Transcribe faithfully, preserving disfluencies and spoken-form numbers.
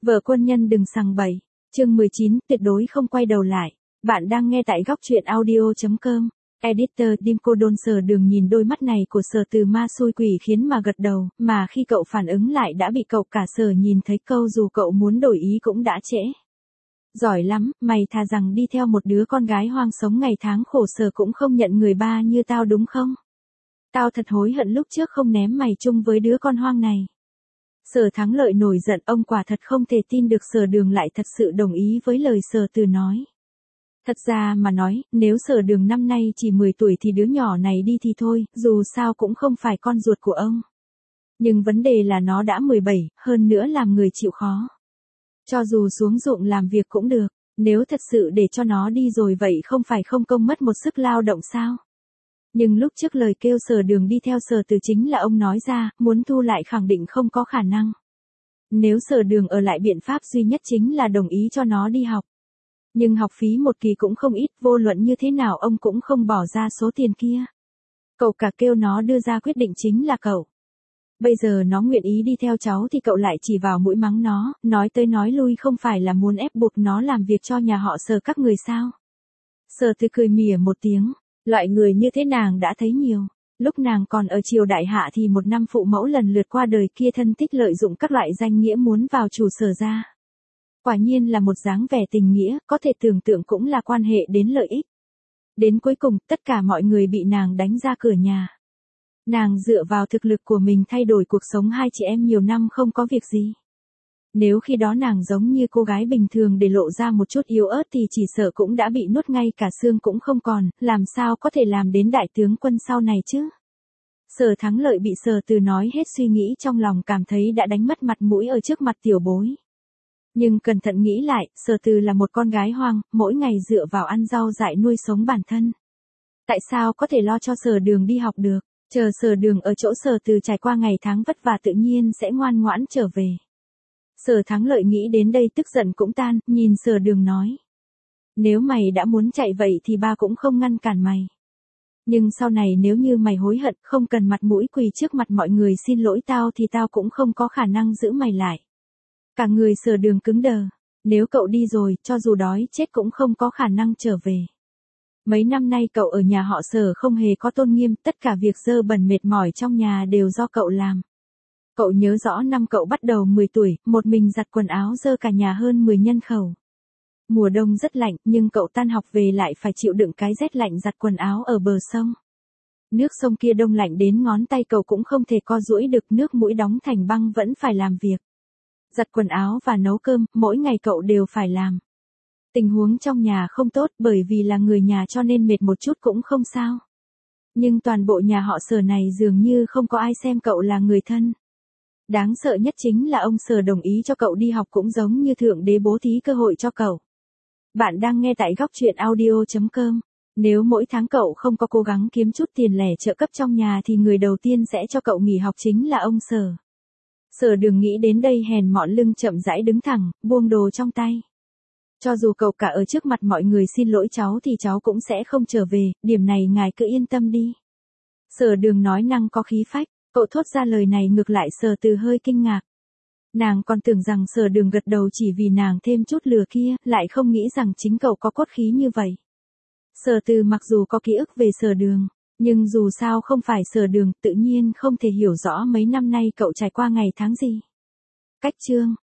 Vợ quân nhân đừng sằng bậy. Chương mười chín, tuyệt đối không quay đầu lại. Bạn đang nghe tại góc truyện audio chấm com. Editor Dimco Đôn Sở Đường nhìn đôi mắt này của Sở Từ ma xui quỷ khiến mà gật đầu, mà khi cậu phản ứng lại đã bị cậu cả Sở nhìn thấy câu dù cậu muốn đổi ý cũng đã trễ. Giỏi lắm, mày thà rằng đi theo một đứa con gái hoang sống ngày tháng khổ sở cũng không nhận người ba như tao đúng không? Tao thật hối hận lúc trước không ném mày chung với đứa con hoang này. Sở Thắng Lợi nổi giận, ông quả thật không thể tin được Sở Đường lại thật sự đồng ý với lời Sở Từ nói. Thật ra mà nói, nếu Sở Đường năm nay chỉ mười tuổi thì đứa nhỏ này đi thì thôi, dù sao cũng không phải con ruột của ông. Nhưng vấn đề là nó đã mười bảy, hơn nữa làm người chịu khó. Cho dù xuống ruộng làm việc cũng được, nếu thật sự để cho nó đi rồi vậy không phải không công mất một sức lao động sao? Nhưng lúc trước lời kêu Sở Đường đi theo Sở Từ chính là ông nói ra, muốn thu lại khẳng định không có khả năng. Nếu Sở Đường ở lại biện pháp duy nhất chính là đồng ý cho nó đi học. Nhưng học phí một kỳ cũng không ít, vô luận như thế nào ông cũng không bỏ ra số tiền kia. Cậu cả kêu nó đưa ra quyết định chính là cậu. Bây giờ nó nguyện ý đi theo cháu thì cậu lại chỉ vào mũi mắng nó, nói tới nói lui không phải là muốn ép buộc nó làm việc cho nhà họ Sở các người sao? Sở Từ cười mỉa một tiếng. Loại người như thế nàng đã thấy nhiều. Lúc nàng còn ở triều đại hạ thì một năm phụ mẫu lần lượt qua đời kia thân thích lợi dụng các loại danh nghĩa muốn vào chủ Sở ra. Quả nhiên là một dáng vẻ tình nghĩa, có thể tưởng tượng cũng là quan hệ đến lợi ích. Đến cuối cùng, tất cả mọi người bị nàng đánh ra cửa nhà. Nàng dựa vào thực lực của mình thay đổi cuộc sống hai chị em nhiều năm không có việc gì. Nếu khi đó nàng giống như cô gái bình thường để lộ ra một chút yếu ớt thì chỉ sợ cũng đã bị nuốt ngay cả xương cũng không còn, làm sao có thể làm đến đại tướng quân sau này chứ? Sở Thắng Lợi bị Sở Từ nói hết suy nghĩ trong lòng, cảm thấy đã đánh mất mặt mũi ở trước mặt tiểu bối. Nhưng cẩn thận nghĩ lại, Sở Từ là một con gái hoang, mỗi ngày dựa vào ăn rau dại nuôi sống bản thân. Tại sao có thể lo cho Sở Đường đi học được? Chờ Sở Đường ở chỗ Sở Từ trải qua ngày tháng vất vả tự nhiên sẽ ngoan ngoãn trở về. Sở Thắng Lợi nghĩ đến đây tức giận cũng tan, nhìn Sở Đường nói. Nếu mày đã muốn chạy vậy thì ba cũng không ngăn cản mày. Nhưng sau này nếu như mày hối hận không cần mặt mũi quỳ trước mặt mọi người xin lỗi tao thì tao cũng không có khả năng giữ mày lại. Cả người Sở Đường cứng đờ. Nếu cậu đi rồi, cho dù đói chết cũng không có khả năng trở về. Mấy năm nay cậu ở nhà họ Sở không hề có tôn nghiêm, tất cả việc dơ bẩn mệt mỏi trong nhà đều do cậu làm. Cậu nhớ rõ năm cậu bắt đầu mười tuổi, một mình giặt quần áo dơ cả nhà hơn mười nhân khẩu. Mùa đông rất lạnh, nhưng cậu tan học về lại phải chịu đựng cái rét lạnh giặt quần áo ở bờ sông. Nước sông kia đông lạnh đến ngón tay cậu cũng không thể co duỗi được, nước mũi đóng thành băng vẫn phải làm việc. Giặt quần áo và nấu cơm, mỗi ngày cậu đều phải làm. Tình huống trong nhà không tốt bởi vì là người nhà cho nên mệt một chút cũng không sao. Nhưng toàn bộ nhà họ Sở này dường như không có ai xem cậu là người thân. Đáng sợ nhất chính là ông Sở đồng ý cho cậu đi học cũng giống như thượng đế bố thí cơ hội cho cậu. Bạn đang nghe tại góc truyện audio chấm com. Nếu mỗi tháng cậu không có cố gắng kiếm chút tiền lẻ trợ cấp trong nhà thì người đầu tiên sẽ cho cậu nghỉ học chính là ông Sở. Sở Đường nghĩ đến đây hèn mọn lưng chậm rãi đứng thẳng, buông đồ trong tay. Cho dù cậu cả ở trước mặt mọi người xin lỗi cháu thì cháu cũng sẽ không trở về, điểm này ngài cứ yên tâm đi. Sở Đường nói năng có khí phách. Cậu thốt ra lời này ngược lại Sở Từ hơi kinh ngạc. Nàng còn tưởng rằng Sở Đường gật đầu chỉ vì nàng thêm chút lừa kia, lại không nghĩ rằng chính cậu có cốt khí như vậy. Sở Từ mặc dù có ký ức về Sở Đường, nhưng dù sao không phải Sở Đường, tự nhiên không thể hiểu rõ mấy năm nay cậu trải qua ngày tháng gì. Cách chương